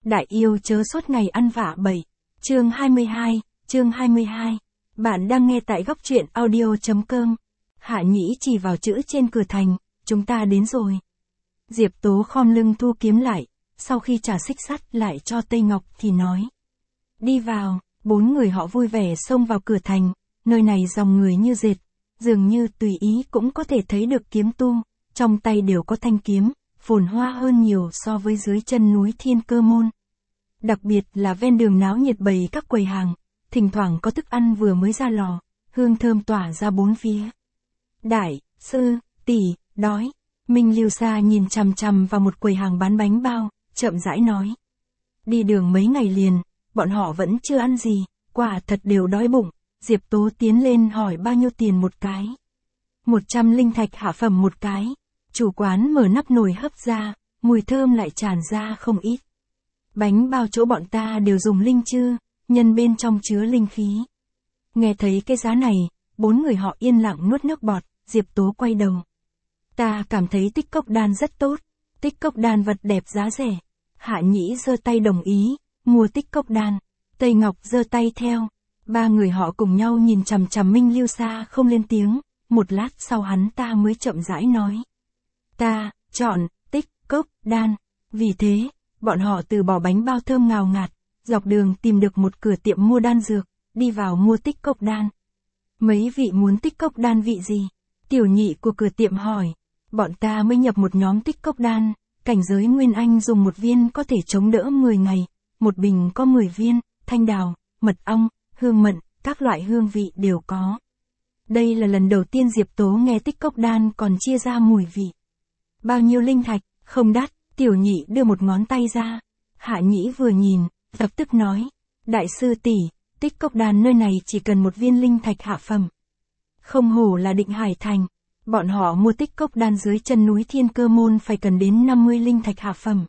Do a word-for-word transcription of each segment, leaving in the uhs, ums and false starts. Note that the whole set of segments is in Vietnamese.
Đại yêu chớ suốt ngày ăn vạ bậy. Chương hai mươi hai, chương hai mươi hai. Bạn đang nghe tại góc truyện audio.com. Hạ Nhĩ chỉ vào chữ trên cửa thành, chúng ta đến rồi. Diệp Tố khom lưng thu kiếm lại, sau khi trả xích sắt lại cho Tây Ngọc thì nói. Đi vào, bốn người họ vui vẻ xông vào cửa thành, nơi này dòng người như dệt, dường như tùy ý cũng có thể thấy được kiếm tu, trong tay đều có thanh kiếm, phồn hoa hơn nhiều so với dưới chân núi Thiên Cơ Môn. Đặc biệt là ven đường náo nhiệt bày các quầy hàng, thỉnh thoảng có thức ăn vừa mới ra lò, hương thơm tỏa ra bốn phía. Đại, sư, tỷ, đói. Minh Lưu Sa nhìn chằm chằm vào một quầy hàng bán bánh bao, chậm rãi nói. Đi đường mấy ngày liền, bọn họ vẫn chưa ăn gì, quả thật đều đói bụng. Diệp Tố tiến lên hỏi bao nhiêu tiền một cái. Một trăm linh thạch hạ phẩm một cái. Chủ quán mở nắp nồi hấp ra, mùi thơm lại tràn ra không ít. Bánh bao chỗ bọn ta đều dùng linh chư, nhân bên trong chứa linh khí. Nghe thấy cái giá này, bốn người họ yên lặng nuốt nước bọt. Diệp Tố quay đầu. Ta cảm thấy tích cốc đan rất tốt, tích cốc đan vật đẹp giá rẻ. Hạ Nhĩ giơ tay đồng ý, mua tích cốc đan. Tây Ngọc giơ tay theo. Ba người họ cùng nhau nhìn chằm chằm Minh Lưu Sa không lên tiếng, một lát sau hắn ta mới chậm rãi nói. Ta, chọn, tích, cốc, đan. Vì thế, bọn họ từ bỏ bánh bao thơm ngào ngạt, dọc đường tìm được một cửa tiệm mua đan dược, đi vào mua tích cốc đan. Mấy vị muốn tích cốc đan vị gì? Tiểu nhị của cửa tiệm hỏi. Bọn ta mới nhập một nhóm tích cốc đan, cảnh giới Nguyên Anh dùng một viên có thể chống đỡ mười ngày, một bình có mười viên, thanh đào, mật ong, hương mận, các loại hương vị đều có. Đây là lần đầu tiên Diệp Tố nghe tích cốc đan còn chia ra mùi vị. Bao nhiêu linh thạch, không đắt, tiểu nhị đưa một ngón tay ra. Hạ Nhĩ vừa nhìn, lập tức nói. Đại sư tỷ, tích cốc đan nơi này chỉ cần một viên linh thạch hạ phẩm. Không hổ là Định Hải Thành. Bọn họ mua tích cốc đan dưới chân núi Thiên Cơ Môn phải cần đến năm mươi linh thạch hạ phẩm.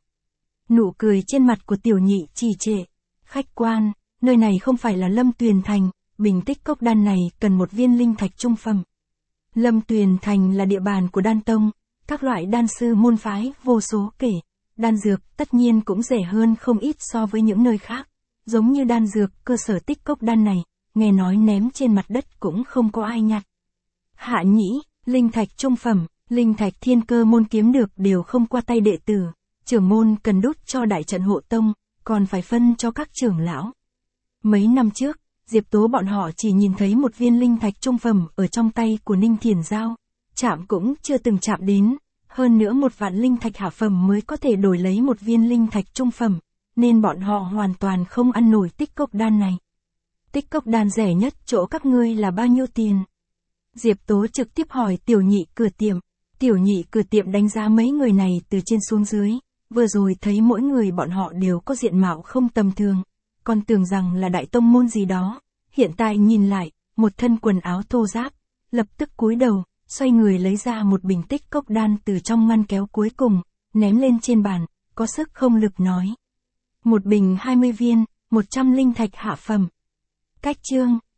Nụ cười trên mặt của tiểu nhị trì trệ. Khách quan, nơi này không phải là Lâm Tuyền Thành, bình tích cốc đan này cần một viên linh thạch trung phẩm. Lâm Tuyền Thành là địa bàn của đan tông, các loại đan sư môn phái vô số kể. Đan dược tất nhiên cũng rẻ hơn không ít so với những nơi khác. Giống như đan dược cơ sở tích cốc đan này, nghe nói ném trên mặt đất cũng không có ai nhặt. Hạ Nhĩ, linh thạch trung phẩm, linh thạch Thiên Cơ Môn kiếm được đều không qua tay đệ tử. Trưởng môn cần đút cho đại trận hộ tông, còn phải phân cho các trưởng lão. Mấy năm trước, Diệp Tố bọn họ chỉ nhìn thấy một viên linh thạch trung phẩm ở trong tay của Ninh Thiền Giao. Chạm cũng chưa từng chạm đến, hơn nữa một vạn linh thạch hạ phẩm mới có thể đổi lấy một viên linh thạch trung phẩm, nên bọn họ hoàn toàn không ăn nổi tích cốc đan này. Tích cốc đan rẻ nhất chỗ các ngươi là bao nhiêu tiền? Diệp Tố trực tiếp hỏi tiểu nhị cửa tiệm. Tiểu nhị cửa tiệm đánh giá mấy người này từ trên xuống dưới, vừa rồi thấy mỗi người bọn họ đều có diện mạo không tầm thường, còn tưởng rằng là đại tông môn gì đó, hiện tại nhìn lại, một thân quần áo thô ráp, lập tức cúi đầu, xoay người lấy ra một bình tích cốc đan từ trong ngăn kéo cuối cùng, ném lên trên bàn, có sức không lực nói. Một bình hai mươi viên, một trăm linh thạch hạ phẩm. Cách chương.